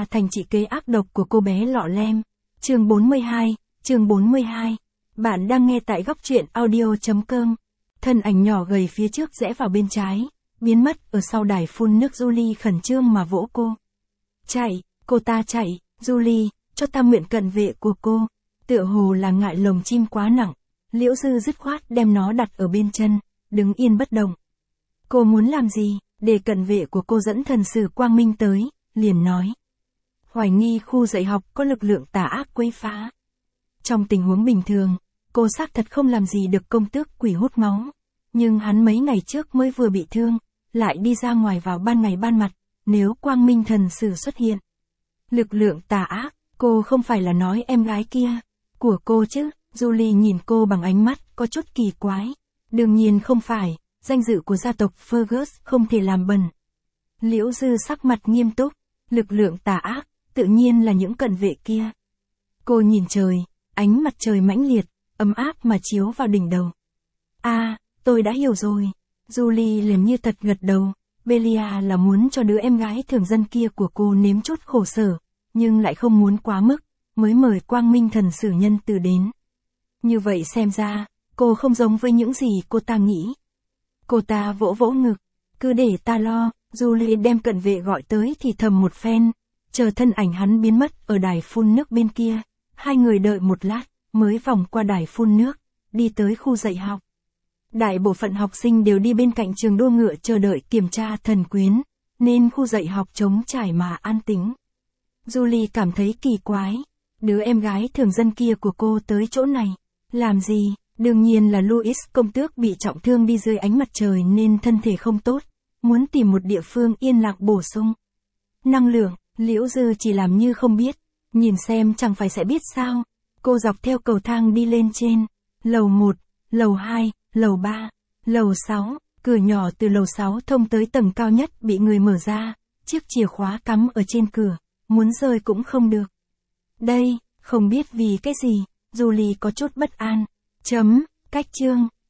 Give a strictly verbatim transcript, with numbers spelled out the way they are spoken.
ra thành chị kế ác độc của cô bé lọ lem. Chương bốn mươi hai, chương bốn mươi hai. Bạn đang nghe tại góc truyện audio chấm com. Thân ảnh nhỏ gầy phía trước rẽ vào bên trái, biến mất ở sau đài phun nước. Julie khẩn trương mà vỗ cô. Chạy, cô ta chạy, Julie, cho ta mượn cận vệ của cô. Tựa hồ là ngại lồng chim quá nặng, Liễu Dư dứt khoát đem nó đặt ở bên chân, đứng yên bất động. Cô muốn làm gì? Để cận vệ của cô dẫn thần sử quang minh tới, liền nói. Hoài nghi khu dạy học có lực lượng tà ác quấy phá. Trong tình huống bình thường, cô xác thật không làm gì được công tước quỷ hút máu. Nhưng hắn mấy ngày trước mới vừa bị thương, lại đi ra ngoài vào ban ngày ban mặt, nếu quang minh thần sử xuất hiện. Lực lượng tà ác, cô không phải là nói em gái kia, của cô chứ? Julie nhìn cô bằng ánh mắt có chút kỳ quái. Đương nhiên không phải, danh dự của gia tộc Fergus không thể làm bẩn. Liễu Dư sắc mặt nghiêm túc, lực lượng tà ác, tự nhiên là những cận vệ kia. Cô nhìn trời, ánh mặt trời mãnh liệt, ấm áp mà chiếu vào đỉnh đầu. À, tôi đã hiểu rồi. Julie liền như thật gật đầu. Belia là muốn cho đứa em gái thường dân kia của cô nếm chút khổ sở, nhưng lại không muốn quá mức, mới mời quang minh thần sử nhân từ đến. Như vậy xem ra, cô không giống với những gì cô ta nghĩ. Cô ta vỗ vỗ ngực, cứ để ta lo. Julie đem cận vệ gọi tới thì thầm một phen, chờ thân ảnh hắn biến mất ở đài phun nước bên kia. Hai người đợi một lát, mới vòng qua đài phun nước, đi tới khu dạy học. Đại bộ phận học sinh đều đi bên cạnh trường đua ngựa chờ đợi kiểm tra thần quyến, nên khu dạy học trống trải mà an tĩnh. Julie cảm thấy kỳ quái, đứa em gái thường dân kia của cô tới chỗ này, làm gì? Đương nhiên là Louis công tước bị trọng thương đi dưới ánh mặt trời nên thân thể không tốt, muốn tìm một địa phương yên lặng bổ sung năng lượng. Liễu Dư chỉ làm như không biết, nhìn xem chẳng phải sẽ biết sao. Cô dọc theo cầu thang đi lên trên, lầu một, lầu hai, lầu ba, lầu sáu, cửa nhỏ từ lầu sáu thông tới tầng cao nhất bị người mở ra, chiếc chìa khóa cắm ở trên cửa, muốn rơi cũng không được. Đây, không biết vì cái gì, Julie có chút bất an. Chấm, cách chương,